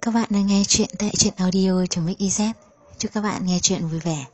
Các bạn đang nghe chuyện tại truyện audio.mix.iz. Chúc các bạn nghe chuyện vui vẻ.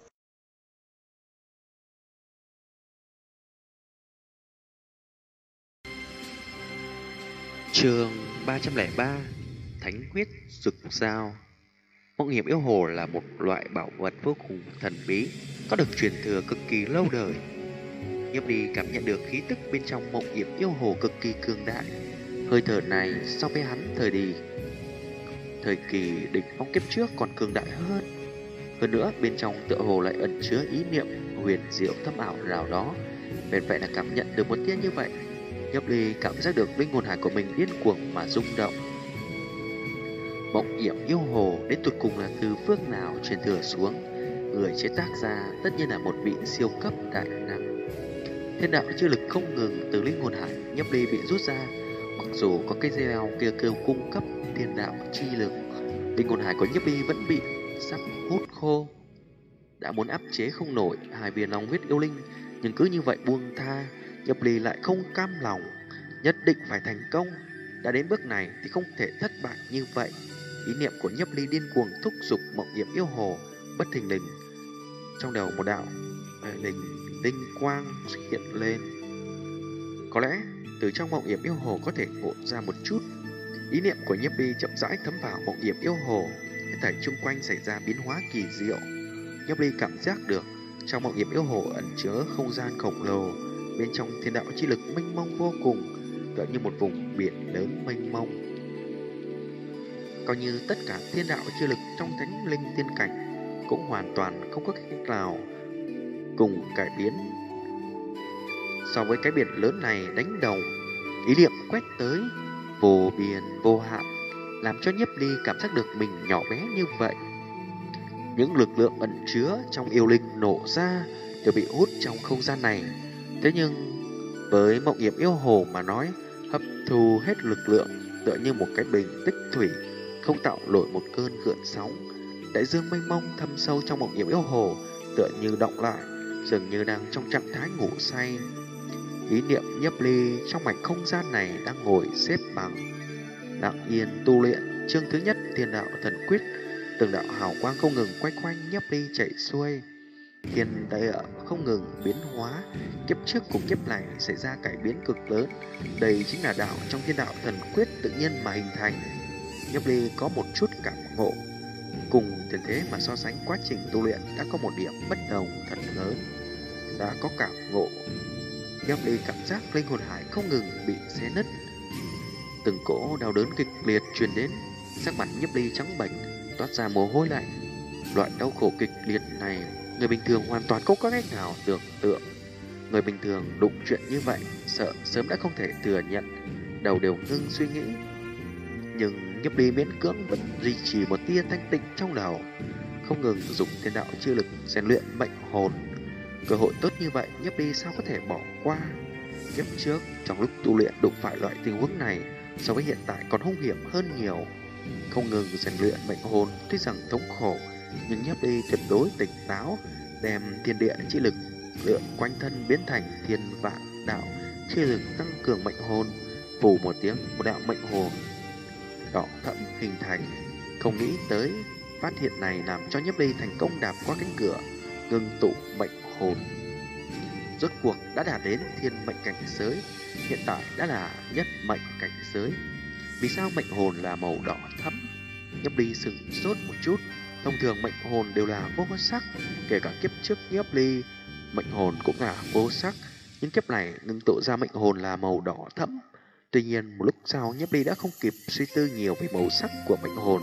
Chương 303 Thánh huyết rực giao. Mộng hiểm yêu hồ là một loại bảo vật vô cùng thần bí, có được truyền thừa cực kỳ lâu đời. Nhiếp Ly cảm nhận được khí tức bên trong mộng hiểm yêu hồ cực kỳ cường đại. Hơi thở này so với hắn thời kỳ đỉnh phong kiếp trước còn cường đại hơn. Hơn nữa bên trong tựa hồ lại ẩn chứa ý niệm huyền diệu thâm ảo nào đó. Bèn vậy là cảm nhận được một tia như vậy, Nhiếp Ly cảm giác được linh hồn hải của mình điên cuồng mà rung động. Mộng hiểm yêu hồ đến tột cùng là từ phương nào truyền thừa xuống? Người chế tác ra tất nhiên là một vị siêu cấp đại năng. Thiên đạo chi lực không ngừng từ linh hồn hải Nhiếp Ly bị rút ra. Mặc dù có cái dây leo kia kêu cung cấp thiên đạo chi lực, linh hồn hải của Nhiếp Ly vẫn bị sắp hút khô. Đã muốn áp chế không nổi hai viên long huyết yêu linh, nhưng cứ như vậy buông tha, Nhiếp Ly lại không cam lòng, nhất định phải thành công. Đã đến bước này thì không thể thất bại như vậy. Ý niệm của Nhiếp Ly điên cuồng thúc giục mộng hiểm yêu hồ. Bất thình lình trong đầu một đạo linh quang hiện lên. Có lẽ từ trong mộng hiểm yêu hồ có thể ngộ ra một chút. Ý niệm của Nhiếp Ly chậm rãi thấm vào mộng hiểm yêu hồ. Hết thảy chung quanh xảy ra biến hóa kỳ diệu. Nhiếp Ly cảm giác được trong mộng hiểm yêu hồ ẩn chứa không gian khổng lồ, bên trong thiên đạo chi lực mênh mông vô cùng, tựa như một vùng biển lớn mênh mông. Coi như tất cả thiên đạo chi lực trong thánh linh tiên cảnh cũng hoàn toàn không có cách nào cùng cải biến so với cái biển lớn này đánh đồng. Ý niệm quét tới vô biên vô hạn, làm cho Nhiếp Ly cảm giác được mình nhỏ bé như vậy. Những lực lượng ẩn chứa trong yêu linh nổ ra đều bị hút trong không gian này. Thế nhưng với mộng hiểm yêu hồ mà nói, hấp thu hết lực lượng tựa như một cái bình tích thủy, không tạo nổi một cơn gợn sóng. Đại dương mênh mông thâm sâu trong mộng hiểm yêu hồ tựa như động lại, dường như đang trong trạng thái ngủ say. Ý niệm Nhiếp Ly trong mảnh không gian này đang ngồi xếp bằng, lặng yên tu luyện chương thứ nhất Thiên Đạo Thần Quyết. Từng đạo hào quang không ngừng quay quanh Nhiếp Ly chạy xuôi. Thiên địa không ngừng biến hóa, kiếp trước cùng kiếp này xảy ra cải biến cực lớn. Đây chính là đạo trong Thiên Đạo Thần Quyết tự nhiên mà hình thành. Nhiếp Ly có một chút cảm ngộ. Cùng tiền thế mà so sánh, quá trình tu luyện đã có một điểm bất đồng thật lớn. Đã có cảm ngộ, Nhiếp Ly cảm giác linh hồn hải không ngừng bị xé nứt. Từng cỗ đau đớn kịch liệt truyền đến, sắc mặt Nhiếp Ly trắng bệch, toát ra mồ hôi lạnh. Loại đau khổ kịch liệt này người bình thường hoàn toàn không có cách nào tưởng tượng. Người bình thường đụng chuyện như vậy sợ sớm đã không thể thừa nhận, đầu đều ngưng suy nghĩ. Nhưng Nhiếp Ly miễn cưỡng vẫn duy trì một tia thanh tịnh trong đầu, không ngừng dùng thiên đạo chi lực rèn luyện mệnh hồn. Cơ hội tốt như vậy Nhiếp Ly sao có thể bỏ qua. Kiếp trước trong lúc tu luyện đụng phải loại tình huống này so với hiện tại còn hung hiểm hơn nhiều. Không ngừng rèn luyện mệnh hồn tuy rằng thống khổ, nhưng Nhiếp Ly tuyệt đối tỉnh táo, đem thiên địa chi lực lượng quanh thân biến thành thiên vạn đạo chi lực tăng cường mệnh hồn. Vù một tiếng, một đạo mệnh hồn đỏ thẫm hình thành. Không nghĩ tới phát hiện này làm cho Nhiếp Ly thành công đạp qua cánh cửa, ngưng tụ mệnh hồn. Rốt cuộc đã đạt đến thiên mệnh cảnh giới, hiện tại đã là nhất mệnh cảnh giới. Vì sao mệnh hồn là màu đỏ thẫm? Nhiếp Ly sửng sốt một chút. Thông thường mệnh hồn đều là vô sắc, kể cả kiếp trước Nhiếp Ly mệnh hồn cũng là vô sắc, nhưng kiếp này ngưng tụ ra mệnh hồn là màu đỏ thẫm. Tuy nhiên một lúc sau Nhiếp Ly đã không kịp suy tư nhiều về màu sắc của mệnh hồn.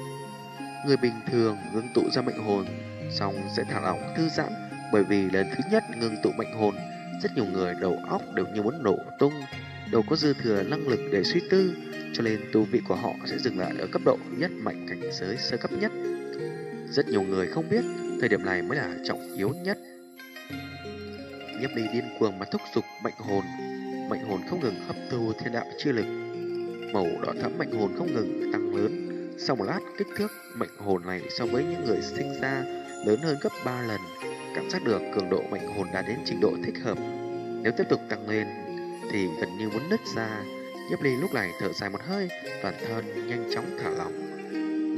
Người bình thường ngưng tụ ra mệnh hồn xong sẽ thả lỏng thư giãn, bởi vì lần thứ nhất ngưng tụ mệnh hồn, rất nhiều người đầu óc đều như muốn nổ tung, đâu có dư thừa năng lực để suy tư, cho nên tu vị của họ sẽ dừng lại ở cấp độ nhất mệnh cảnh giới sơ cấp nhất. Rất nhiều người không biết thời điểm này mới là trọng yếu nhất. Nhiếp Ly điên cuồng mà thúc giục mệnh hồn không ngừng hấp thu thiên đạo chi lực. Màu đỏ thẫm mệnh hồn không ngừng tăng lớn. Sau một lát, kích thước mệnh hồn này so với những người sinh ra lớn hơn gấp 3 lần. Cảm giác được cường độ mệnh hồn đã đến trình độ thích hợp. Nếu tiếp tục tăng lên thì gần như muốn nứt ra. Nhiếp Ly lúc này thở dài một hơi, toàn thân nhanh chóng thả lỏng.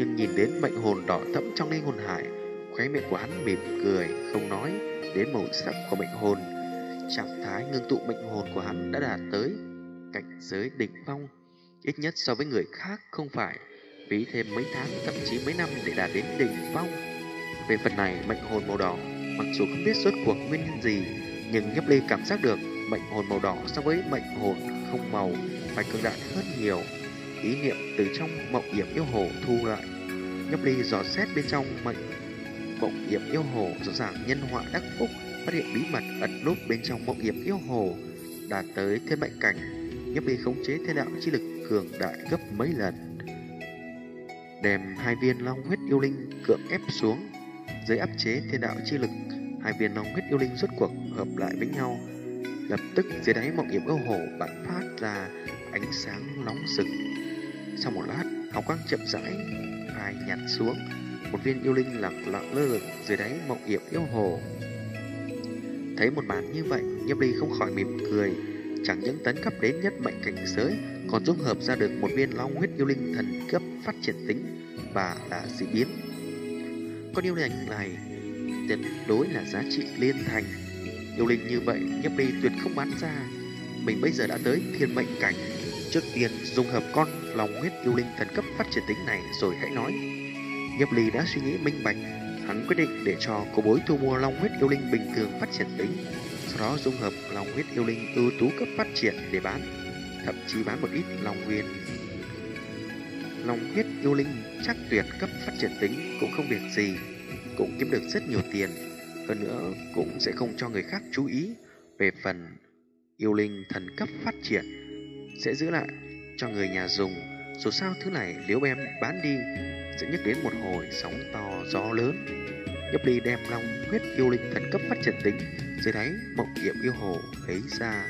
Nhưng nhìn đến mệnh hồn đỏ thẫm trong linh hồn hải, khóe miệng của hắn mỉm cười, không nói đến màu sắc của mệnh hồn. Trạng thái ngưng tụ mệnh hồn của hắn đã đạt tới cảnh giới đỉnh phong, ít nhất so với người khác không phải phí thêm mấy tháng, thậm chí mấy năm để đạt đến đỉnh phong. Về phần này, mệnh hồn màu đỏ, mặc dù không biết rốt cuộc nguyên nhân gì, nhưng Nhấp Ly cảm giác được mệnh hồn màu đỏ so với mệnh hồn không màu phải cường đại hơn nhiều. Ý niệm từ trong mộng yểm yêu hồ thu lại, Nhấp Ly dò xét bên trong mộng yểm yêu hồ, rõ ràng nhân họa đắc phúc, phát hiện bí mật ẩn núp bên trong mộng yểm yêu hồ, đạt tới thiên mệnh cảnh. Nhấp Ly khống chế thiên đạo chi lực cường đại gấp mấy lần, đem 2 viên long huyết yêu linh cưỡng ép xuống. Dưới áp chế thiên đạo chi lực, 2 viên long huyết yêu linh rốt cuộc hợp lại với nhau. Lập tức dưới đáy mộng yểm yêu hồ bắn phát ra ánh sáng nóng rực. Sau một lát, hào quang chậm rãi phai nhạt xuống, một viên yêu linh lặng lặng lơ lửng dưới đáy mộng yểm yêu hồ. Thấy một màn như vậy, Nhấp Ly không khỏi mỉm cười. Chẳng những tấn cấp đến nhất mệnh cảnh giới, còn dung hợp ra được một viên long huyết yêu linh thần cấp phát triển tính và là dị biến. Con yêu linh này tuyệt đối là giá trị liên thành. Yêu linh như vậy, Nhấp Ly tuyệt không bán ra. Mình bây giờ đã tới thiên mệnh cảnh, trước tiên dung hợp con long huyết yêu linh thần cấp phát triển tính này rồi hãy nói. Nhấp Ly đã suy nghĩ minh bạch, hắn quyết định để cho cô bối thu mua long huyết yêu linh bình thường phát triển tính, sau đó dung hợp long huyết yêu linh ưu tú cấp phát triển để bán, thậm chí bán một ít long huyết yêu linh chắc tuyệt cấp phát triển tính cũng không việc gì, cũng kiếm được rất nhiều tiền, hơn nữa cũng sẽ không cho người khác chú ý. Về phần yêu linh thần cấp phát triển sẽ giữ lại cho người nhà dùng, dù sao thứ này nếu em bán đi sẽ nhắc đến một hồi sóng to gió lớn. Nhấp Ly đem long huyết yêu linh thần cấp phát triển tính dưới đáy mộng yểm yêu hồ lấy ra.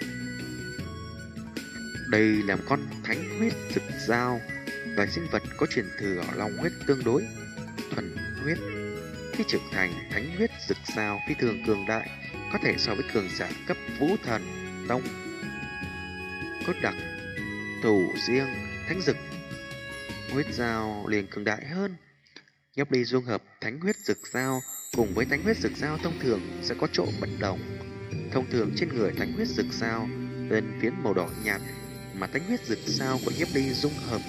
Đây là một con thánh huyết rực dao, loài sinh vật có truyền thừa long huyết tương đối thuần huyết. Khi trưởng thành, thánh huyết rực dao phi thường cường đại, có thể so với cường giả cấp vũ thần tông. Có đặc thù riêng, thánh rực huyết dao liền cường đại hơn. Nhấp Ly dung hợp thánh huyết rực dao cùng với thánh huyết rực dao thông thường sẽ có chỗ bất đồng. Thông thường trên người thánh huyết rực dao lên phiến màu đỏ nhạt, mà thánh huyết rực dao của Nhấp Ly dung hợp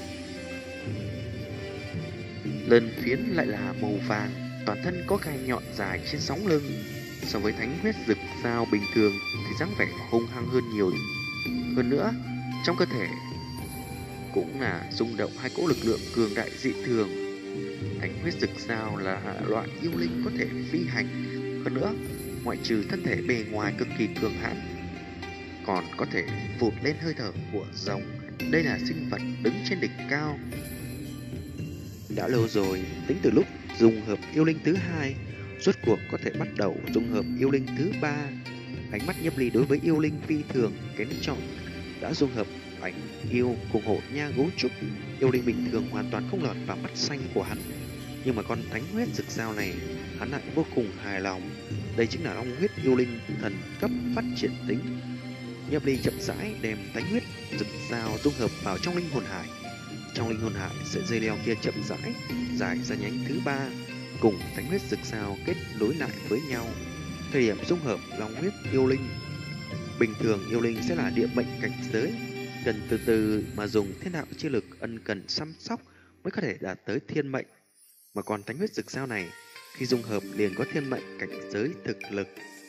lên phiến lại là màu vàng, toàn thân có gai nhọn dài trên sóng lưng. So với thánh huyết rực dao bình thường thì dáng vẻ hung hăng hơn nhiều. Hơn nữa, trong cơ thể cũng là rung động 2 cỗ lực lượng cường đại dị thường. Thánh huyết rực dao là loại yêu linh có thể phi hành, hơn nữa ngoại trừ thân thể bề ngoài cực kỳ cường hãn, còn có thể vụt lên hơi thở của rồng. Đây là sinh vật đứng trên đỉnh cao. Đã lâu rồi, tính từ lúc dung hợp yêu linh thứ 2, rốt cuộc có thể bắt đầu dung hợp yêu linh thứ 3. Ánh mắt Nhấp Ly đối với yêu linh phi thường kén chọn, đã dung hợp ảnh yêu cùng hộ nha gấu trúc. Yêu linh bình thường hoàn toàn không lọt vào mắt xanh của hắn, nhưng mà con thánh huyết rực dao này hắn lại vô cùng hài lòng. Đây chính là long huyết yêu linh thần cấp phát triển tính. Nhấp Ly chậm rãi đem thánh huyết rực dao dung hợp vào trong linh hồn hải. Trong linh hồn hải, sợi dây leo kia chậm rãi dài ra nhánh thứ 3, cùng thánh huyết rực dao kết nối lại với nhau. Thời điểm dung hợp long huyết yêu linh, bình thường yêu linh sẽ là địa mệnh cảnh giới, cần từ từ mà dùng thiên đạo chi lực ân cần chăm sóc mới có thể đạt tới thiên mệnh. Mà còn thánh huyết rực dao này, khi dung hợp liền có thiên mệnh cảnh giới thực lực.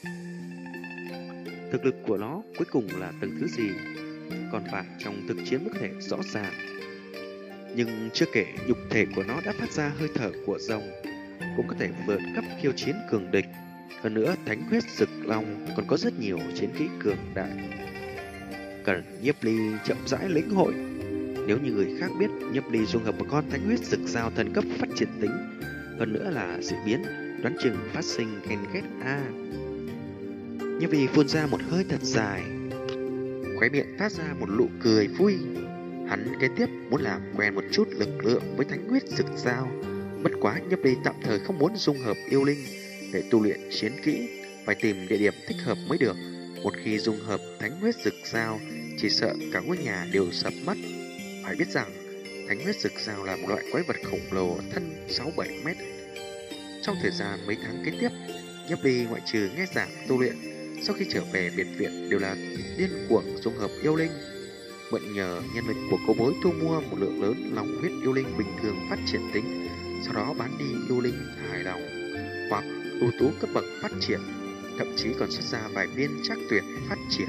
Thực lực của nó cuối cùng là tầng thứ gì, còn phải trong thực chiến mới có thể rõ ràng. Nhưng chưa kể nhục thể của nó đã phát ra hơi thở của rồng, cũng có thể vượt cấp khiêu chiến cường địch. Hơn nữa, thánh huyết rực long còn có rất nhiều chiến kỹ cường đại, cần Nhấp Ly chậm rãi lĩnh hội. Nếu như người khác biết Nhấp Ly dung hợp một con thánh huyết rực dao thần cấp phát triển tính, hơn nữa là dị biến, đoán chừng phát sinh ghen ghét a. Nhấp Ly phun ra một hơi thật dài, khóe miệng phát ra một nụ cười vui. Hắn kế tiếp muốn làm quen một chút lực lượng với thánh huyết rực dao. Bất quá Nhấp Ly tạm thời không muốn dung hợp yêu linh để tu luyện chiến kỹ, phải tìm địa điểm thích hợp mới được. Một khi dung hợp thánh huyết rực dao, chỉ sợ cả ngôi nhà đều sập mất. Phải biết rằng Thánh huyết sực dao là một loại quái vật khổng lồ thân 6-7 mét. Trong thời gian mấy tháng kế tiếp, Nhấp Ly ngoại trừ nghe giảng tu luyện, sau khi trở về biệt viện đều là điên cuồng dung hợp yêu linh, mượn nhờ nhân lực của cô bối thu mua một lượng lớn long huyết yêu linh bình thường phát triển tính, sau đó bán đi yêu linh hài lòng hoặc ưu tú cấp bậc phát triển, thậm chí còn xuất ra vài viên trác tuyệt phát triển.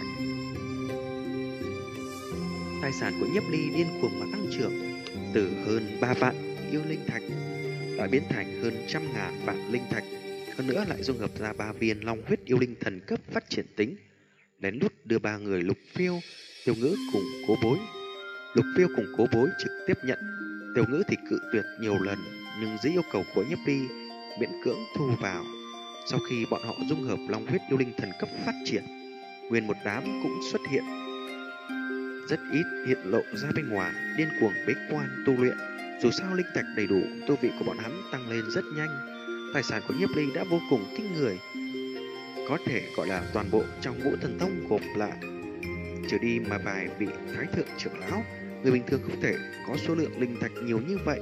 Tài sản của Nhiếp Ly điên cuồng mà tăng trưởng, từ hơn 3 vạn yêu linh thạch đã biến thành hơn 100.000 vạn linh thạch, hơn nữa lại dung hợp ra 3 viên long huyết yêu linh thần cấp phát triển tính, lén lút đưa 3 người Lục Phiêu, Tiêu Ngữ cùng Cố Bối. Lục Phiêu cùng Cố Bối trực tiếp nhận, Tiêu Ngữ thì cự tuyệt nhiều lần, nhưng dưới yêu cầu của Nhiếp Ly miễn cưỡng thu vào. Sau khi bọn họ dung hợp long huyết yêu linh thần cấp phát triển, nguyên một đám cũng xuất hiện, rất ít hiện lộ ra bên ngoài, điên cuồng bế quan tu luyện. Dù sao linh thạch đầy đủ, tu vị của bọn hắn tăng lên rất nhanh. Tài sản của Nhiếp Ly đã vô cùng kinh người, có thể gọi là toàn bộ trong Vũ Thần Tông gộp lại, trừ đi mà vài vị thái thượng trưởng lão, người bình thường không thể có số lượng linh thạch nhiều như vậy.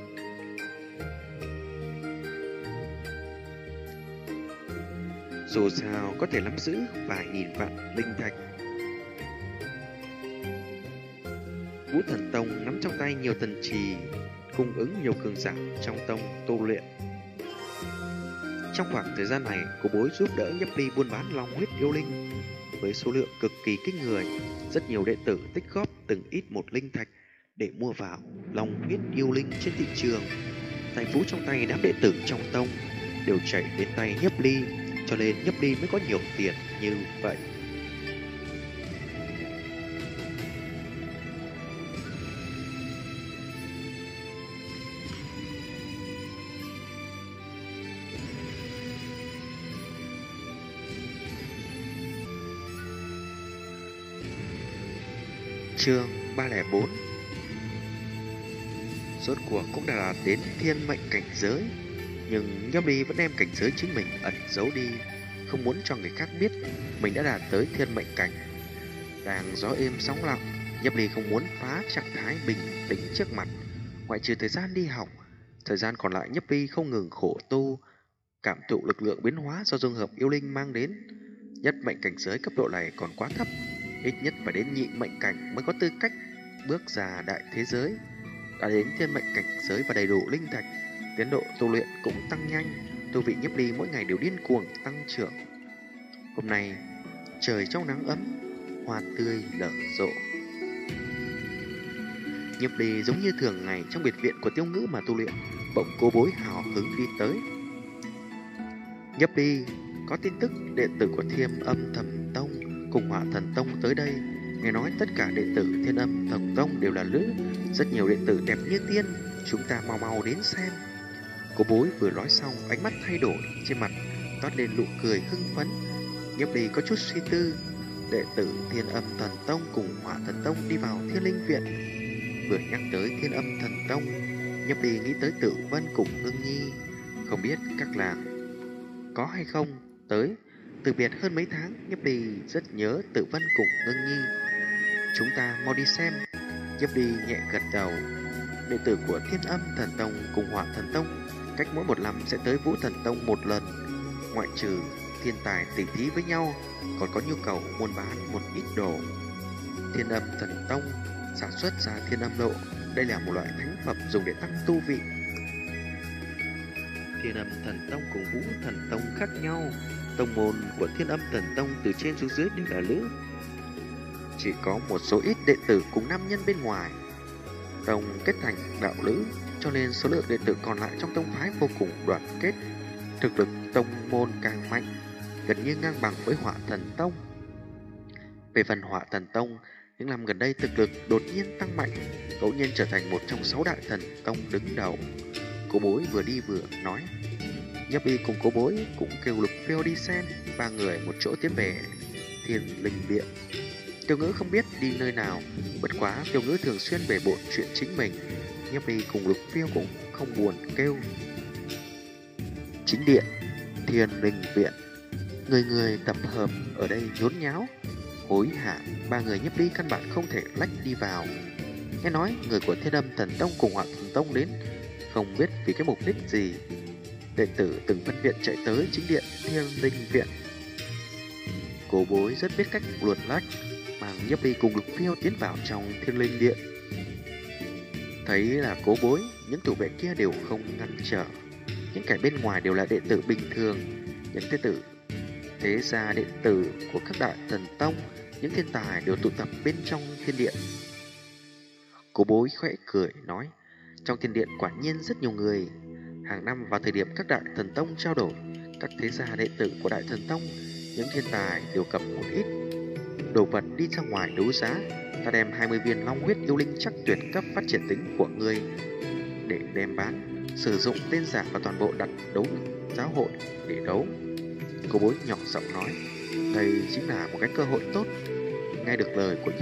Dù sao có thể nắm giữ vài nghìn vạn linh thạch. Vũ Thần Tông nắm trong tay nhiều thần trì, cung ứng nhiều cường giả trong tông tu luyện. Trong khoảng thời gian này, Cô Bối giúp đỡ Nhấp Ly buôn bán long huyết yêu linh với số lượng cực kỳ kinh người. Rất nhiều đệ tử tích góp từng ít một linh thạch để mua vào long huyết yêu linh trên thị trường. Tài phú trong tay đám đệ tử trong tông đều chảy đến tay Nhấp Ly, cho nên Nhấp Ly mới có nhiều tiền như vậy. Chương 304. Rốt cuộc cũng đã đạt đến thiên mệnh cảnh giới, nhưng Nhấp Ly vẫn đem cảnh giới chính mình ẩn giấu đi, không muốn cho người khác biết mình đã đạt tới thiên mệnh cảnh. Đang gió êm sóng lặng, Nhấp Ly không muốn phá trạng thái bình tĩnh trước mặt. Ngoại trừ thời gian đi học, thời gian còn lại Nhấp Ly không ngừng khổ tu, cảm thụ lực lượng biến hóa do dung hợp yêu linh mang đến. Nhất mệnh cảnh giới cấp độ này còn quá thấp, ít nhất phải đến nhị mệnh cảnh mới có tư cách bước ra đại thế giới. Đã đến thiên mệnh cảnh giới và đầy đủ linh thạch, tiến độ tu luyện cũng tăng nhanh, tu vị Nhấp Ly mỗi ngày đều điên cuồng tăng trưởng. Hôm nay trời trong nắng ấm, hoa tươi nở rộ. Nhấp Ly giống như thường ngày trong biệt viện của Tiêu Ngữ mà tu luyện, bỗng Cô Bối hào hứng đi tới. Nhấp Ly, có tin tức đệ tử của Thiêm Âm Thầm Tông cùng Hỏa Thần Tông tới đây. Nghe nói tất cả đệ tử Thiên Âm Thần Tông đều là nữ, rất nhiều đệ tử đẹp như tiên, chúng ta mau mau đến xem. Cô Bối vừa nói xong, ánh mắt thay đổi, trên mặt toát lên nụ cười hưng phấn. Nhấp Ly có chút suy tư, đệ tử Thiên Âm Thần Tông cùng Hỏa Thần Tông đi vào Thiên Linh Viện. Vừa nhắc tới Thiên Âm Thần Tông, Nhấp Ly nghĩ tới Tử Vân cùng Ngưng Nhi, không biết các nàng có hay không tới. Từ biệt hơn mấy tháng, Nhấp Ly rất nhớ Tử Vân cùng Ngưng Nhi. Chúng ta mau đi xem. Nhấp Ly nhẹ gật đầu. Đệ tử của Thiên Âm Thần Tông cùng Hỏa Thần Tông cách mỗi một năm sẽ tới Vũ Thần Tông một lần. Ngoại trừ thiên tài tỉ thí với nhau, còn có nhu cầu buôn bán một ít đồ. Thiên Âm Thần Tông sản xuất ra Thiên Âm Độ, đây là một loại thánh phẩm dùng để tăng tu vị. Thiên Âm Thần Tông cùng Vũ Thần Tông khác nhau. Tông môn của Thiên Âm Thần Tông từ trên xuống dưới đều là nữ, chỉ có một số ít đệ tử cùng nam nhân bên ngoài. Tông kết thành đạo lữ, cho nên số lượng đệ tử còn lại trong tông phái vô cùng đoàn kết. Thực lực tông môn càng mạnh, gần như ngang bằng với Hỏa Thần Tông. Về phần Hỏa Thần Tông, những năm gần đây thực lực đột nhiên tăng mạnh, ngẫu nhiên trở thành một trong 6 đại thần tông đứng đầu. Cô Bối vừa đi vừa nói. Nhấp Ly cùng Cô Bối cũng kêu Lục Phiêu đi xem, ba người một chỗ tiến về Thiên Linh Viện. Tiêu Ngữ không biết đi nơi nào, bất quá Tiêu Ngữ thường xuyên bể bộn chuyện chính mình. Nhấp Ly cùng Lục Phiêu cũng không buồn kêu. Chính điện Thiên Linh Viện, người người tập hợp ở đây nhốn nháo hối hả, ba người Nhấp Ly căn bản không thể lách đi vào. Nghe nói người của Thiên Âm Thần Tông cùng Hỏa Thần Tông đến, không biết vì cái mục đích gì. Đệ tử từng phân viện chạy tới chính điện Thiên Linh Viện. Cố Bối rất biết cách luồn lách, mang Nhiếp Ly cùng Lục Phiêu tiến vào trong Thiên Linh Điện. Thấy là Cố Bối, những thủ vệ kia đều không ngăn trở. Những kẻ bên ngoài đều là đệ tử bình thường, những thế gia đệ tử của các đại thần tông, những thiên tài đều tụ tập bên trong thiên điện. Cố Bối khẽ cười nói, trong thiên điện quả nhiên rất nhiều người. Hàng năm vào thời điểm các đại thần tông trao đổi, các thế gia đệ tử của đại thần tông, những thiên tài đều cầm một ít đồ vật đi ra ngoài đấu giá. Ta đem 20 viên long huyết yêu linh chắc tuyệt cấp phát triển tính của ngươi để đem bán, sử dụng tên giả và toàn bộ đặt đấu giáo hội để đấu. Cố Bối nhỏ giọng nói, đây chính là một cái cơ hội tốt. Nghe được lời của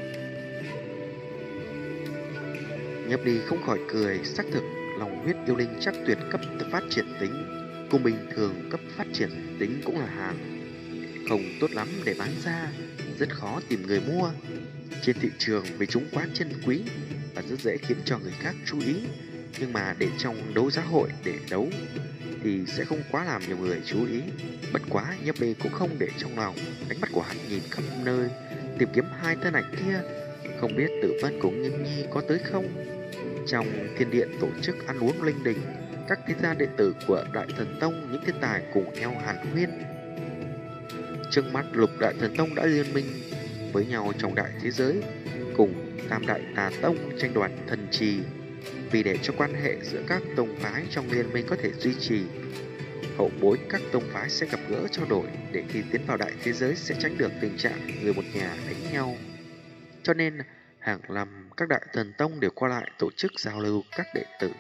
Nhiếp Ly không khỏi cười. Xác thực lòng huyết yêu linh chắc tuyệt cấp phát triển tính cùng bình thường cấp phát triển tính cũng là hàng không tốt lắm để bán ra, rất khó tìm người mua trên thị trường vì chúng quá chân quý và rất dễ khiến cho người khác chú ý. Nhưng mà để trong đấu giá hội để đấu thì sẽ không quá làm nhiều người chú ý. Bất quá Nhiếp Ly cũng không để trong lòng, ánh mắt của hắn nhìn khắp nơi tìm kiếm hai thân ảnh kia. Không biết Tử Vân cùng Ngưng Nhi có tới không? Trong thiên điện tổ chức ăn uống linh đình, các thế gia đệ tử của Đại Thần Tông, những thiên tài cùng nhau hàn huyên. Trước mắt Lục Đại Thần Tông đã liên minh với nhau trong đại thế giới, cùng Tam Đại Tà Tông tranh đoạt thần trì. Vì để cho quan hệ giữa các tông phái trong liên minh có thể duy trì, hậu bối các tông phái sẽ gặp gỡ trao đổi để khi tiến vào đại thế giới sẽ tránh được tình trạng người một nhà đánh nhau. Cho nên hàng năm các đại thần tông đều qua lại tổ chức giao lưu các đệ tử.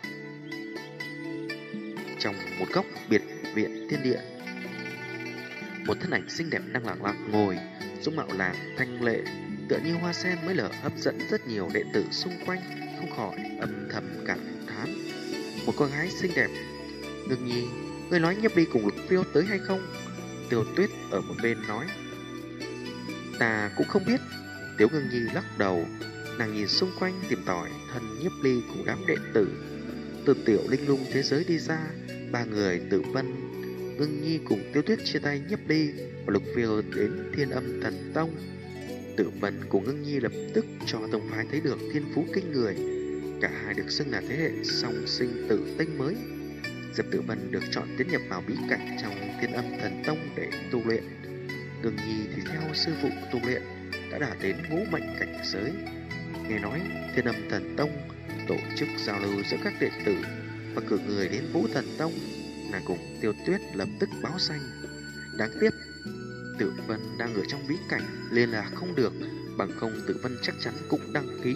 Trong một góc biệt viện thiên địa, một thân ảnh xinh đẹp đang lặng lặng ngồi, dung mạo làm thanh lệ tựa như hoa sen mới lở, hấp dẫn rất nhiều đệ tử xung quanh không khỏi âm thầm cảm thán. Một cô gái xinh đẹp. Ngưng Nhi, ngươi nói Nhiếp Ly cùng Lục Phiêu tới hay không? Tiêu Tuyết ở một bên nói, ta cũng không biết. Tiếu Ngưng Nhi lắc đầu, nàng nhìn xung quanh tìm tòi thân Nhiếp Ly cùng đám đệ tử từ tiểu linh lung thế giới đi ra. Ba người Tử Vân, Ngưng Nhi cùng Tiêu Tuyết chia tay Nhiếp Ly và Lục Phiêu đến Thiên Âm Thần Tông. Tử Vân cùng Ngưng Nhi lập tức cho tông phái thấy được thiên phú kinh người. Cả hai được xưng là thế hệ song sinh tử tinh mới. Diệp Tử Vân được chọn tiến nhập vào bí cảnh trong Thiên Âm Thần Tông để tu luyện. Ngưng Nhi thì theo sư phụ tu luyện đã đạt đến ngũ mệnh cảnh giới. Nghe nói Thiên Âm Thần Tông tổ chức giao lưu giữa các đệ tử và cử người đến Vũ Thần Tông. Nàng cùng Tiêu Tuyết lập tức báo danh. Đáng tiếc Tử Vân đang ở trong bí cảnh liên lạc không được, bằng không Tử Vân chắc chắn cũng đăng ký.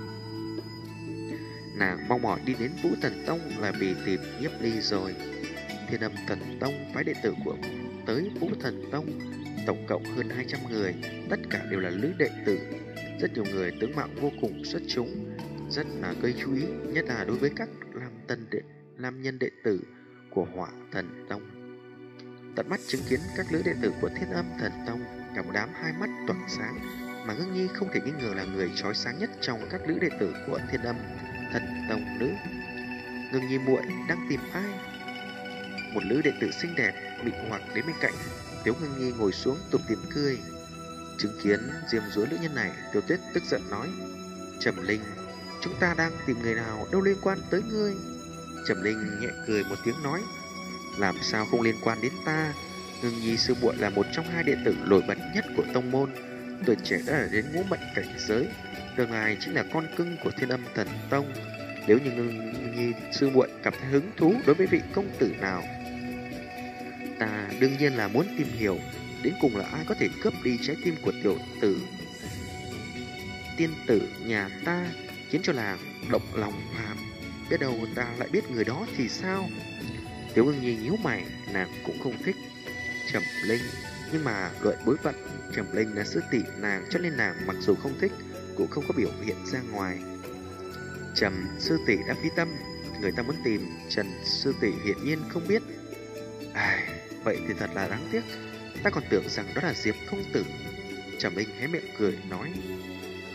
Nàng mong mỏi đi đến Vũ Thần Tông là vì tìm Nhiếp Ly rồi. Thiên Âm Thần Tông phái đệ tử của tới Vũ Thần Tông tổng cộng hơn 200 người, tất cả đều là nữ đệ tử. Rất nhiều người tướng mạo vô cùng xuất chúng, rất là gây chú ý, nhất là đối với các nam nhân đệ tử của Hỏa Thần Tông. Tận mắt chứng kiến các nữ đệ tử của Thiên Âm Thần Tông, cả một đám hai mắt tỏa sáng, mà Ngưng Nhi không thể nghi ngờ là người chói sáng nhất trong các nữ đệ tử của Thiên Âm Thần Tông nữ. Ngưng Nhi muội đang tìm ai? Một nữ đệ tử xinh đẹp bị hoặc đến bên cạnh Tiếu Ngưng Nhi ngồi xuống tủm tỉm cười. Chứng kiến diêm dúa nữ nhân này, Tiêu Tuyết tức giận nói, Trầm Linh, chúng ta đang tìm người nào, đâu liên quan tới ngươi. Trầm Linh nhẹ cười một tiếng nói, làm sao không liên quan đến ta? Ngưng Nhi sư muội là một trong hai đệ tử nổi bật nhất của tông môn, tuổi trẻ đã ở đến ngũ mệnh cảnh giới, tương lai chính là con cưng của Thiên Âm Thần Tông. Nếu như Ngưng Nhi sư muội cảm thấy hứng thú đối với vị công tử nào, ta đương nhiên là muốn tìm hiểu đến cùng là ai có thể cướp đi trái tim của tiểu tử tiên tử nhà ta, khiến cho làng động lòng phàm. Biết đâu ta lại biết người đó thì sao? Tiếu Ngưng Nhi nhíu mày, nàng cũng không thích Trầm Linh, nhưng mà luận bối phận, Trầm Linh là sư tỷ nàng, cho nên nàng mặc dù không thích cũng không có biểu hiện ra ngoài. Trầm sư tỷ đã phi tâm, người ta muốn tìm Trần sư tỷ hiển nhiên không biết. Vậy thì thật là đáng tiếc, ta còn tưởng rằng đó là Diệp công tử. Trầm Linh hé miệng cười nói,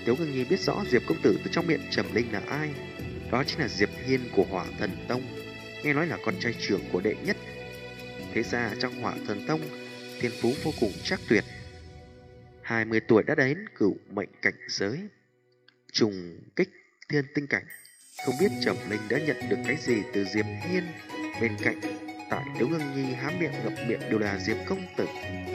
Tiếu Ngưng Nhi biết rõ Diệp công tử từ trong miệng Trầm Linh là ai. Đó chính là Diệp Hiên của Hỏa Thần Tông, nghe nói là con trai trưởng của đệ nhất thế gia trong Hỏa Thần Tông, thiên phú vô cùng chắc tuyệt. 20 tuổi đã đến cửu mệnh cảnh giới, trùng kích thiên tinh cảnh. Không biết Trầm Linh đã nhận được cái gì từ Diệp Hiên. Bên cạnh, tại Tiếu Ngưng Nhi há miệng ngậm miệng đều là Diệp công tử.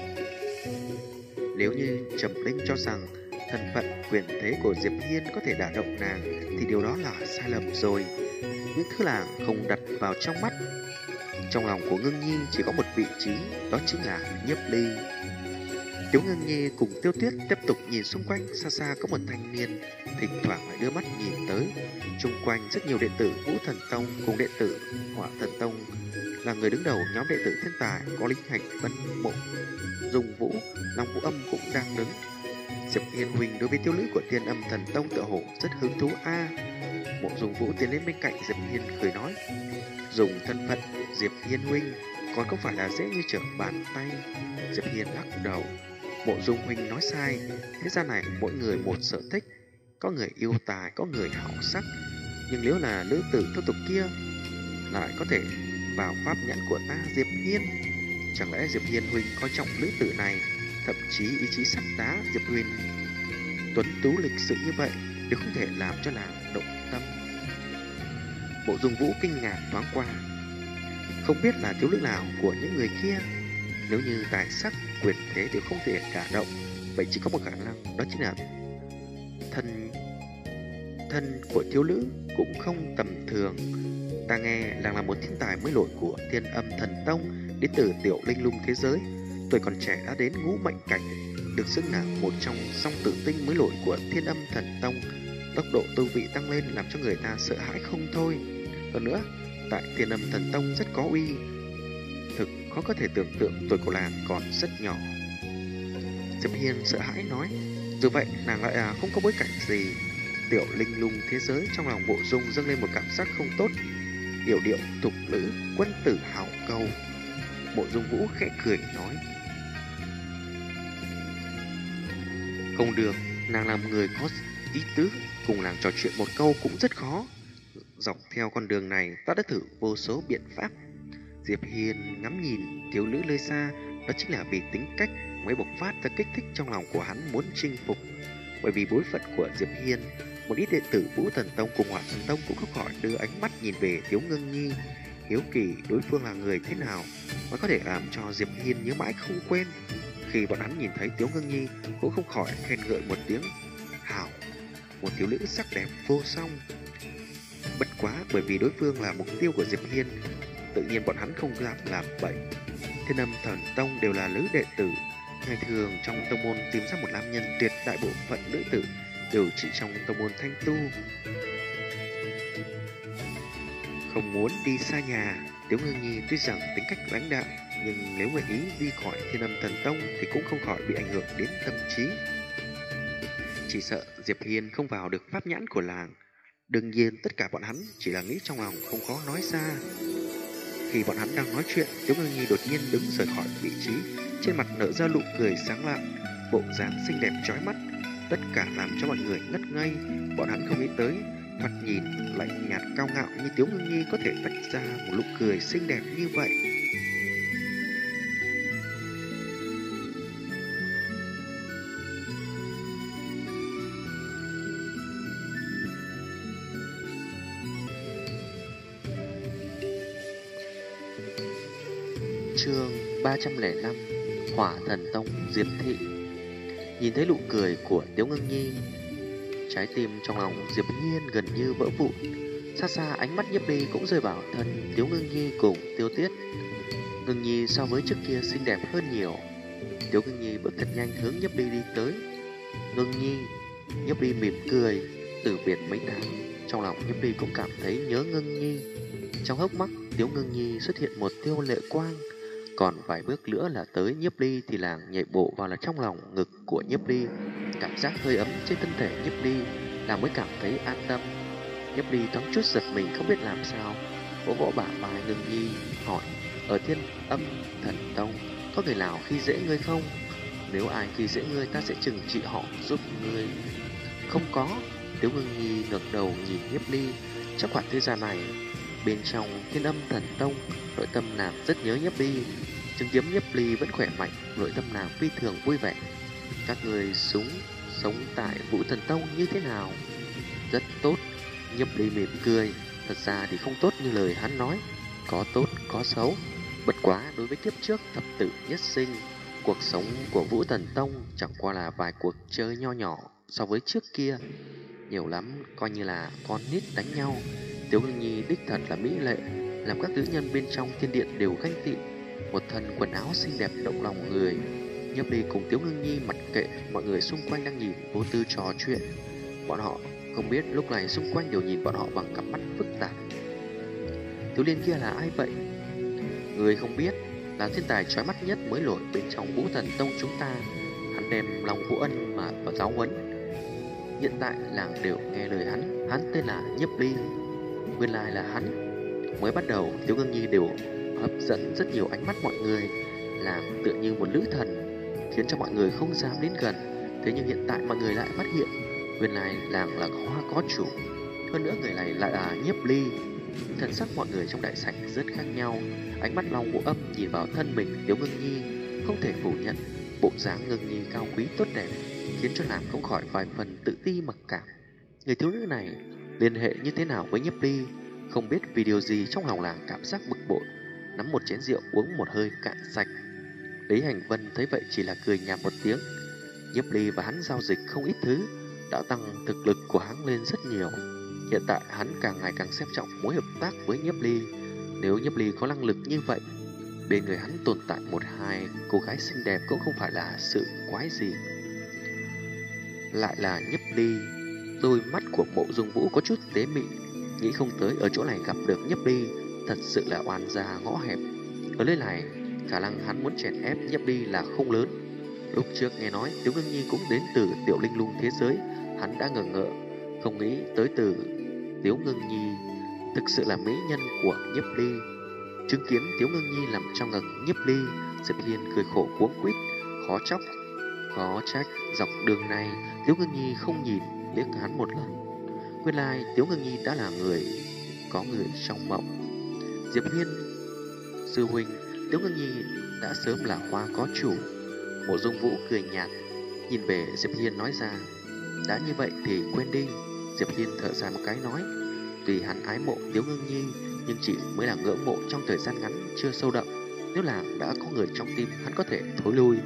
Nếu như Trầm Linh cho rằng thân phận quyền thế của Diệp Hiên có thể đả động nàng thì điều đó là sai lầm rồi. Những thứ nàng không đặt vào trong mắt. Trong lòng của Ngưng Nhi chỉ có một vị trí, đó chính là Nhiếp Ly. Tiếu Ngưng Nhi cùng Tiêu Tuyết tiếp tục nhìn xung quanh. Xa xa có một thanh niên thỉnh thoảng lại đưa mắt nhìn tới. Xung quanh rất nhiều đệ tử Vũ Thần Tông cùng đệ tử Hỏa Thần Tông. Là người đứng đầu nhóm đệ tử thiên tài có Lý Hành Vân, Mộ Dung Vũ, Long Vũ Âm cũng đang đứng. Diệp Hiên huynh đối với tiêu nữ của Thiên Âm Thần Tông tựa hồ rất hứng thú a. Mộ Dung Vũ tiến đến bên cạnh Diệp Hiên cười nói: dùng thân phận Diệp Hiên huynh còn không phải là dễ như trở bàn tay. Diệp Hiên lắc đầu: Mộ Dung huynh nói sai, thế gian này mỗi người một sở thích, có người yêu tài, có người hảo sắc, nhưng nếu là nữ tử thô tục kia lại có thể vào pháp nhãn của ta Diệp Hiên. Chẳng lẽ Diệp Hiên huynh coi trọng nữ tử này, thậm chí ý chí sắt đá Diệp huynh tuấn tú lịch sự như vậy đều không thể làm cho nàng động tâm. Mộ Dung Vũ kinh ngạc thoáng qua, không biết là thiếu nữ nào của những người kia. Nếu như tài sắc quyền thế đều không thể đả động, vậy chỉ có một khả năng, đó chính là thân của thiếu nữ cũng không tầm thường. Ta nghe nàng là một thiên tài mới nổi của Thiên Âm Thần Tông, đến từ tiểu linh lung thế giới, tuổi còn trẻ đã đến ngũ mệnh cảnh, được xưng là một trong song tử tinh mới nổi của Thiên Âm Thần Tông. Tốc độ tu vị tăng lên làm cho người ta sợ hãi không thôi. Hơn nữa, tại Thiên Âm Thần Tông rất có uy, thực khó có thể tưởng tượng tuổi của nàng còn rất nhỏ. Diệp Hiên sợ hãi nói: dù vậy nàng lại không có bối cảnh gì. Tiểu linh lung thế giới trong lòng Mộ Dung dâng lên một cảm giác không tốt. Điệu điệu tục nữ, quân tử hảo cầu. Mộ Dung Vũ khẽ cười nói: không được, nàng là một người có ý tứ, cùng nàng trò chuyện một câu cũng rất khó. Dọc theo con đường này ta đã thử vô số biện pháp. Diệp Hiên ngắm nhìn thiếu nữ nơi xa, đó chính là vì tính cách mới bộc phát ra kích thích trong lòng của hắn muốn chinh phục. Bởi vì bối phận của Diệp Hiên, một ít đệ tử Vũ Thần Tông cùng Hỏa Thần Tông cũng không khỏi đưa ánh mắt nhìn về Tiếu Ngưng Nhi, hiếu kỳ đối phương là người thế nào mới có thể làm cho Diệp Hiên nhớ mãi không quên. Khi bọn hắn nhìn thấy Tiếu Ngưng Nhi cũng không khỏi khen ngợi một tiếng: hảo, một thiếu nữ sắc đẹp vô song. Bất quá bởi vì đối phương là mục tiêu của Diệp Hiên, tự nhiên bọn hắn không dám làm bậy. Thiên Âm Thần Tông đều là nữ đệ tử, ngày thường trong tông môn tìm ra một nam nhân, tuyệt đại bộ phận nữ tử đều chỉ trong tông môn thanh tu. Không muốn đi xa nhà, Tiếu Ngưng Nhi tuy rằng tính cách lãnh đạm, nhưng nếu nguyện ý đi khỏi Thiên Âm Thần Tông thì cũng không khỏi bị ảnh hưởng đến tâm trí. Chỉ sợ Diệp Hiên không vào được pháp nhãn của làng. Đương nhiên tất cả bọn hắn chỉ là nghĩ trong lòng, không có nói ra. Khi bọn hắn đang nói chuyện, Tiếu Ngưng Nhi đột nhiên đứng rời khỏi vị trí, trên mặt nở ra nụ cười sáng lạng, bộ dáng xinh đẹp chói mắt, tất cả làm cho mọi người ngất ngây. Bọn hắn không nghĩ tới, thoạt nhìn lạnh nhạt cao ngạo như Tiếu Ngưng Nhi có thể vạch ra một nụ cười xinh đẹp như vậy. Chương 305: Hỏa Thần Tông Diệp Thị. Nhìn thấy nụ cười của Tiếu Ngưng Nhi, trái tim trong lòng Diệp Hiên gần như vỡ vụn. Xa xa ánh mắt Nhiếp Ly cũng rơi vào thân Tiếu Ngưng Nhi cùng Tiêu Tuyết. Ngưng Nhi so với trước kia xinh đẹp hơn nhiều. Tiếu Ngưng Nhi bước thật nhanh hướng Nhiếp Ly đi tới. Ngưng Nhi. Nhiếp Ly mỉm cười. Từ biệt mấy tháng, trong lòng Nhiếp Ly cũng cảm thấy nhớ Ngưng Nhi. Trong hốc mắt Tiếu Ngưng Nhi xuất hiện một tia lệ quang. Còn vài bước nữa là tới Nhiếp Ly thì làng nhảy bộ vào là trong lòng ngực của Nhiếp Ly. Cảm giác hơi ấm trên thân thể Nhiếp Ly làng mới cảm thấy an tâm. Nhiếp Ly thoáng chút giật mình không biết làm sao, vỗ vỗ bả vai Ngưng Nhi hỏi: ở Thiên Âm Thần Tông có người nào khi dễ ngươi không? Nếu ai khi dễ ngươi ta sẽ trừng trị họ giúp ngươi. Không có. Tiếu Ngưng Nhi ngẩng đầu nhìn Nhiếp Ly. Trong khoảng thời gian này, bên trong Thiên Âm Thần Tông, nội tâm nàng rất nhớ Nhiếp Ly. Chứng kiến Nhiếp Ly vẫn khỏe mạnh, nội tâm nàng phi thường vui vẻ. Các người sống tại Vũ Thần Tông như thế nào? Rất tốt. Nhiếp Ly mỉm cười. Thật ra thì không tốt như lời hắn nói. Có tốt, có xấu. Bất quá đối với kiếp trước thập tử nhất sinh, cuộc sống của Vũ Thần Tông chẳng qua là vài cuộc chơi nho nhỏ so với trước kia. Nhiều lắm coi như là con nít đánh nhau. Tiếu Ngưng Nhi đích thật là mỹ lệ, làm các nữ nhân bên trong thiên điện đều ganh tị. Một thân quần áo xinh đẹp động lòng người. Nhiếp Ly cùng Tiếu Ngưng Nhi mặc kệ mọi người xung quanh đang nhìn, vô tư trò chuyện. Bọn họ không biết lúc này xung quanh đều nhìn bọn họ bằng cặp mắt phức tạp. Thiếu liên kia là ai vậy? Người không biết, là thiên tài chói mắt nhất mới nổi bên trong Vũ Thần Tông chúng ta. Hắn đem lòng Vũ Ân mà vào giáo huấn. Hiện tại làng đều nghe lời hắn tên là Nhiếp Ly. Nguyên lai là hắn. Mới bắt đầu, Tiếu Ngưng Nhi đều hấp dẫn rất nhiều ánh mắt mọi người. Làng tựa như một nữ thần, khiến cho mọi người không dám đến gần. Thế nhưng hiện tại mọi người lại phát hiện, nguyên lai làng là hoa có chủ. Hơn nữa người này lại là Nhiếp Ly. Thần sắc mọi người trong đại sảnh rất khác nhau. Ánh mắt Long Vũ Âm nhìn vào thân mình Tiếu Ngưng Nhi, không thể phủ nhận bộ dáng Ngưng Nhi cao quý tốt đẹp, khiến cho nàng không khỏi vài phần tự ti mặc cảm. Người thiếu nữ này liên hệ như thế nào với Nhiếp Ly? Không biết vì điều gì trong lòng nàng cảm giác bực bội, nắm một chén rượu uống một hơi cạn sạch. Lý Hành Vân thấy vậy chỉ là cười nhạt một tiếng. Nhiếp Ly và hắn giao dịch không ít thứ, đã tăng thực lực của hắn lên rất nhiều. Hiện tại hắn càng ngày càng xem trọng mối hợp tác với Nhiếp Ly. Nếu Nhiếp Ly có năng lực như vậy, bên người hắn tồn tại một hai cô gái xinh đẹp cũng không phải là sự quái gì. Lại là Nhiếp Ly. Đôi mắt của Mộ Dung Vũ có chút tế mị, nghĩ không tới ở chỗ này gặp được Nhiếp Ly, thật sự là oan gia ngõ hẹp. Ở nơi này, khả năng hắn muốn chèn ép Nhiếp Ly là không lớn. Lúc trước nghe nói Tiếu Ngưng Nhi cũng đến từ Tiểu Linh Lung thế giới, hắn đã ngờ ngợ, không nghĩ tới từ Tiếu Ngưng Nhi thực sự là mỹ nhân của Nhiếp Ly. Chứng kiến Tiếu Ngưng Nhi nằm trong ngực Nhiếp Ly, Diệp Hiên cười khổ cuống quýt, khó trách dọc đường này Tiếu Ngưng Nhi không nhìn liếc hắn một lần. Nguyên lai Tiếu Ngưng Nhi đã là có người trong mộng. Diệp Hiên sư huynh, Tiếu Ngưng Nhi đã sớm là hoa có chủ. Mộ Dung Vũ cười nhạt, nhìn về Diệp Hiên nói ra, đã như vậy thì quên đi. Diệp Hiên thở dài một cái nói, tuy hắn ái mộ Tiếu Ngưng Nhi, nhưng chỉ mới là ngưỡng mộ trong thời gian ngắn, chưa sâu đậm. Nếu là đã có người trong tim, hắn có thể thối lui.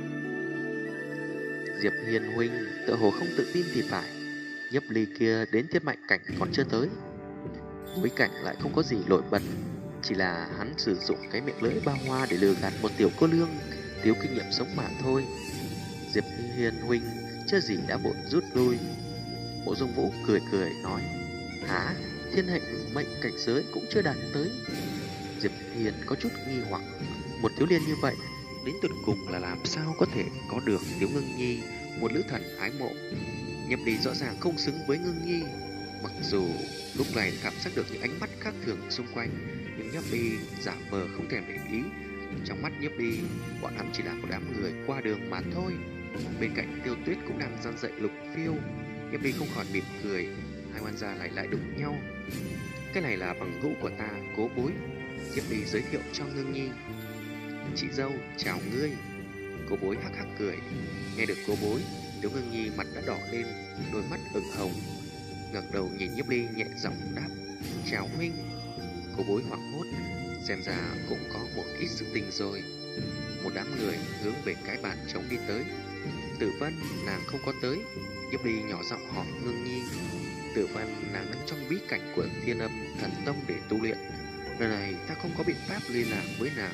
Diệp Hiên huynh tựa hồ không tự tin thì phải. Nhiếp Ly kia đến Thiên Mệnh Cảnh còn chưa tới, bối cảnh lại không có gì nổi bật, chỉ là hắn sử dụng cái miệng lưỡi ba hoa để lừa gạt một tiểu cô nương thiếu kinh nghiệm sống mà thôi. Diệp Hiên huynh chưa gì đã vội rút lui. Mộ Dung Vũ cười nói, hả? Thiên mệnh cảnh giới cũng chưa đạt tới. Diệp Hiên có chút nghi hoặc, một thiếu niên như vậy đến tận cùng là làm sao có thể có được Tiếu Ngưng Nhi, một nữ thần ái mộ. Nhiếp Ly rõ ràng không xứng với Ngưng Nhi. Mặc dù lúc này cảm giác được những ánh mắt khác thường xung quanh, nhưng Nhiếp Ly giả vờ không thèm để ý. Trong mắt Nhiếp Ly, bọn hắn chỉ là một đám người qua đường mà thôi. Bên cạnh Tiêu Tuyết cũng đang gian dạy Lục Phiêu. Nhiếp Ly không khỏi mỉm cười, hai oan gia lại đụng nhau. Cái này là bằng hữu của ta, Cố Bối. Nhiếp Ly giới thiệu cho Ngưng Nhi. Chị dâu, chào ngươi. Cố Bối hắc hắc cười. Nghe được Cố Bối, Tiếu Ngưng Nhi mặt đã đỏ lên, đôi mắt ửng hồng, ngẩng đầu nhìn Nhiếp Ly nhẹ giọng đáp, chào huynh. Cố Bối hoảng hốt, xem ra cũng có một ít sự tình rồi. Một đám người hướng về cái bàn trống đi tới. Tử Vân, nàng không có tới. Nhiếp Ly nhỏ giọng hỏi Ngưng Nhi. Tử Vân, nàng đang trong bí cảnh của Thiên Âm Thần Tông để tu luyện. Lần này ta không có biện pháp liên lạc với nàng.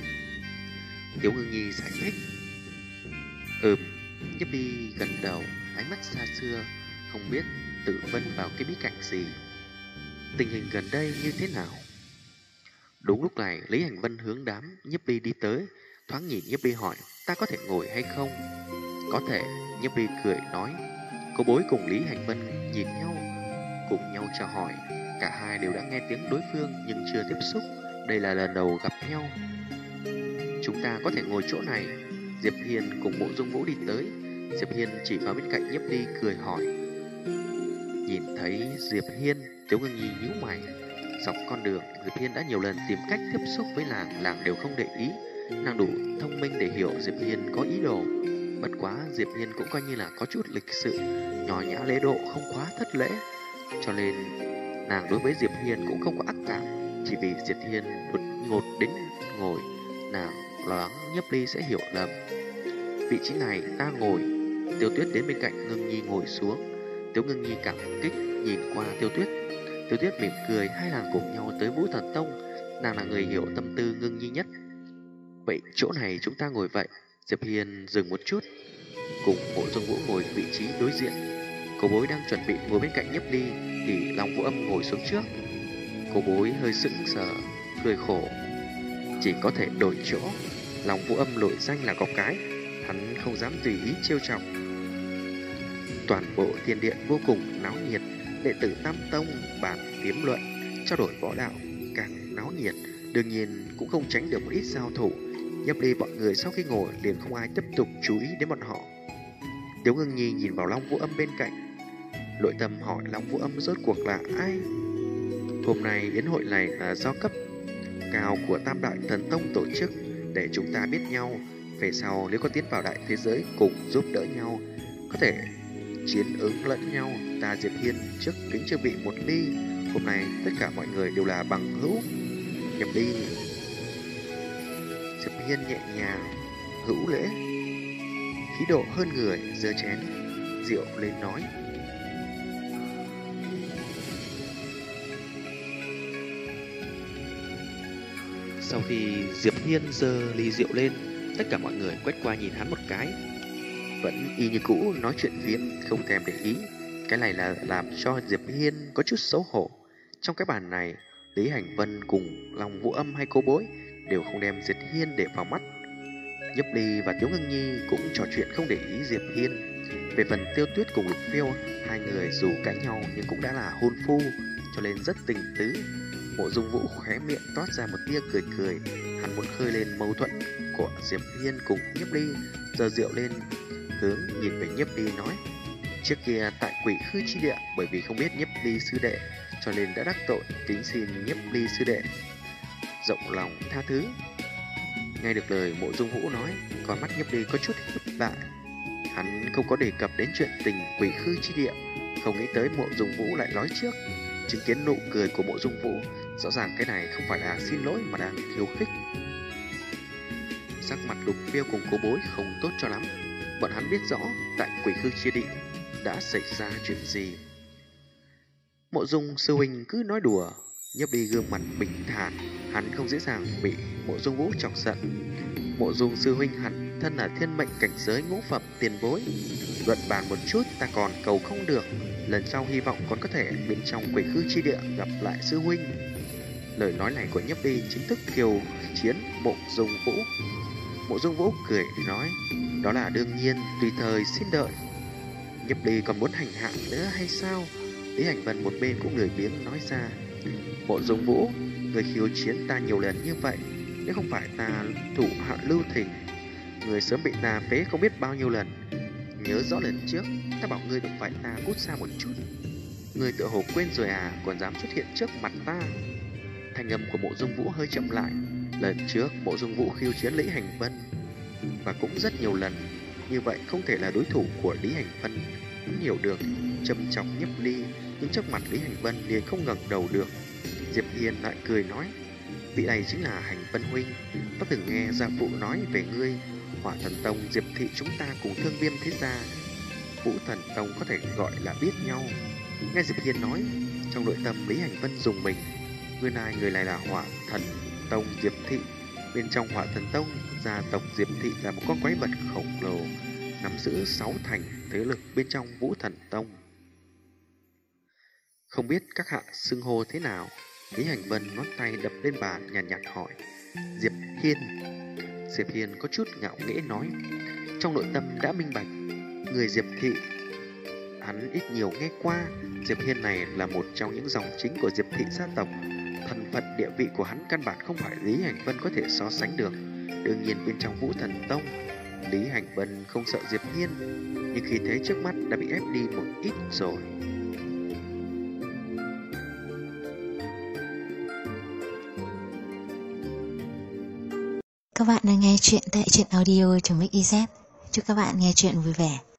Tiếu Ngưng Nhi giải thích. Nhiếp Ly gần đầu, ánh mắt xa xưa, không biết Tử Vân vào cái bí cảnh gì, tình hình gần đây như thế nào. Đúng lúc này, Lý Hành Vân hướng đám Nhiếp Ly đi tới, thoáng nhìn Nhiếp Ly hỏi, ta có thể ngồi hay không? Có thể, Nhiếp Ly cười nói. Cô Bối cùng Lý Hành Vân nhìn nhau, cùng nhau chào hỏi. Cả hai đều đã nghe tiếng đối phương nhưng chưa tiếp xúc, đây là lần đầu gặp nhau. Chúng ta có thể ngồi chỗ này. Diệp Hiên cùng Mộ Dung Vũ đi tới. Diệp Hiên chỉ vào bên cạnh Nhiếp Ly cười hỏi, Nhìn thấy Diệp Hiên, Tiếu Ngưng Nhi nhíu mày. Dọc con đường, Diệp Hiên đã nhiều lần tìm cách tiếp xúc với nàng đều không để ý. Nàng đủ thông minh để hiểu Diệp Hiên có ý đồ. Bất quá Diệp Hiên cũng coi như là có chút lịch sự, nhỏ nhã lễ độ, không quá thất lễ. Cho nên nàng đối với Diệp Hiên cũng không có ác cảm. Chỉ vì Diệp Hiên đột ngột đến ngồi, nàng lo lắng Nhiếp Ly sẽ hiểu lầm. Vị trí này ta ngồi. Tiêu Tuyết đến bên cạnh Ngưng Nhi ngồi xuống. Tiếu Ngưng Nhi cảm kích nhìn qua Tiêu Tuyết. Tiêu Tuyết mỉm cười, hai nàng cùng nhau tới Vũ Thần Tông. Nàng là người hiểu tâm tư Ngưng Nhi nhất. Vậy chỗ này chúng ta ngồi vậy. Diệp Hiên dừng một chút, cùng Mộ Dung Vũ ngồi vị trí đối diện. Cô Bối đang chuẩn bị ngồi bên cạnh Nhiếp Ly thì Long Vũ Âm ngồi xuống trước. Cô Bối hơi sững sờ, cười khổ. Chỉ có thể đổi chỗ. Long Vũ Âm nổi danh là có cái, hắn không dám tùy ý trêu chọc. Toàn bộ thiên điện vô cùng náo nhiệt, đệ tử Tam Tông bàn kiếm luận, trao đổi võ đạo càng náo nhiệt, đương nhiên cũng không tránh được một ít giao thủ. Nhiếp Ly bọn người sau khi ngồi liền không ai tiếp tục chú ý đến bọn họ. Tiếu Ngưng Nhi nhìn vào Long Vũ Âm bên cạnh, nội tâm hỏi Long Vũ Âm rốt cuộc là ai. Hôm nay yến hội này là do cấp cao của Tam Đại Thần Tông tổ chức để chúng ta biết nhau, về sau nếu có tiến vào đại thế giới cùng giúp đỡ nhau, có thể chiến ứng lẫn nhau. Ta Diệp Hiên trước kính chưa bị một ly, hôm nay tất cả mọi người đều là bằng hữu. Nhập đi. Diệp Hiên nhẹ nhàng hữu lễ, khí độ hơn người, giơ chén rượu lên nói: Sau khi Diệp Hiên giơ ly rượu lên, tất cả mọi người quét qua nhìn hắn một cái, vẫn y như cũ nói chuyện phiếm, không thèm để ý. Cái này là làm cho Diệp Hiên có chút xấu hổ. Trong cái bàn này, Lý Hành Vân cùng Long Vũ Âm hay Cô Bối đều không đem Diệp Hiên để vào mắt. Nhiếp Ly và Tiếu Ngưng Nhi cũng trò chuyện không để ý Diệp Hiên. Về phần Tiêu Tuyết cùng Lục Phiêu, hai người dù cãi nhau nhưng cũng đã là hôn phu, cho nên rất tình tứ. Mộ Dung Vũ khóe miệng toát ra một tia cười cười, hắn muốn khơi lên mâu thuẫn của Diệp Hiên cùng Nhiếp Ly, giơ rượu lên, hướng nhìn về Nhiếp Ly nói: Trước kia tại Quỷ Khư chi địa, bởi vì không biết Nhiếp Ly sư đệ, cho nên đã đắc tội, kính xin Nhiếp Ly sư đệ rộng lòng tha thứ. Nghe được lời Mộ Dung Vũ nói, con mắt Nhiếp Ly có chút hiếp lại. Hắn không có đề cập đến chuyện tình Quỷ Khư chi địa, không nghĩ tới Mộ Dung Vũ lại nói trước. Chứng kiến nụ cười của Mộ Dung Vũ, rõ ràng cái này không phải là xin lỗi mà đang khiêu khích. Sắc mặt Lục Phiêu cùng Cô Bối không tốt cho lắm. Bọn hắn biết rõ tại Quỷ Khư chi địa đã xảy ra chuyện gì. Mộ Dung sư huynh cứ nói đùa. Nhiếp Ly gương mặt bình thản, hắn không dễ dàng bị Mộ Dung Vũ chọc giận. Mộ Dung sư huynh hắn thân là thiên mệnh cảnh giới ngũ phẩm tiền bối, luận bàn một chút ta còn cầu không được, lần sau hy vọng còn có thể bên trong Quỷ Khư chi địa gặp lại sư huynh. Lời nói này của Nhiếp Ly chính thức khiêu chiến Mộ Dung Vũ. Mộ Dung Vũ cười nói: Đó là đương nhiên, tùy thời xin đợi. Nhiếp Ly còn muốn hành hạ nữa hay sao? Lý Hành Vân một bên cũng lười biếng nói ra: Mộ Dung Vũ, người khiêu chiến ta nhiều lần như vậy, nếu không phải ta thủ hạ lưu tình, người sớm bị ta phế không biết bao nhiêu lần. Nhớ rõ lần trước ta bảo ngươi đụng phải ta cút xa một chút, người tựa hồ quên rồi à, còn dám xuất hiện trước mặt ta. Thanh âm của Mộ Dung Vũ hơi chậm lại. Lần trước Mộ Dung Vũ khiêu chiến Lý Hành Vân và cũng rất nhiều lần, như vậy không thể là đối thủ của Lý Hành Vân. Hắn hiểu được, châm chọc Nhiếp Ly, nhưng trước mặt Lý Hành Vân liền không ngẩng đầu được. Diệp Hiên lại cười nói: Vị này chính là Hành Vân huynh, ta từng nghe gia phụ nói về ngươi. Hỏa Thần Tông Diệp thị chúng ta cùng Thương Viêm thế gia, Vũ Thần Tông có thể gọi là biết nhau. Nghe Diệp Hiên nói, trong nội tâm Lý Hành Vân dùng mình. Người này là Hỏa Thần Tông Diệp thị. Bên trong Hỏa Thần Tông, gia tộc Diệp thị là một con quái vật khổng lồ, nắm giữ 6 thành thế lực bên trong Vũ Thần Tông. Không biết các hạ xưng hô thế nào? Lý Hành Vân ngón tay đập lên bàn, nhàn nhạt hỏi. Diệp Hiên. Diệp Hiên có chút ngạo nghễ nói, trong nội tâm đã minh bạch, người Diệp thị hắn ít nhiều nghe qua. Diệp Hiên này là một trong những dòng chính của Diệp thị gia tộc, thân phận địa vị của hắn căn bản không phải Lý Hành Vân có thể so sánh được. Đương nhiên bên trong Vũ Thần Tông, Lý Hành Vân không sợ Diệp Hiên, nhưng khi thấy trước mắt đã bị ép đi một ít rồi. các bạn đang nghe chuyện tại truyện audio.mix.iz. Chúc các bạn nghe chuyện vui vẻ.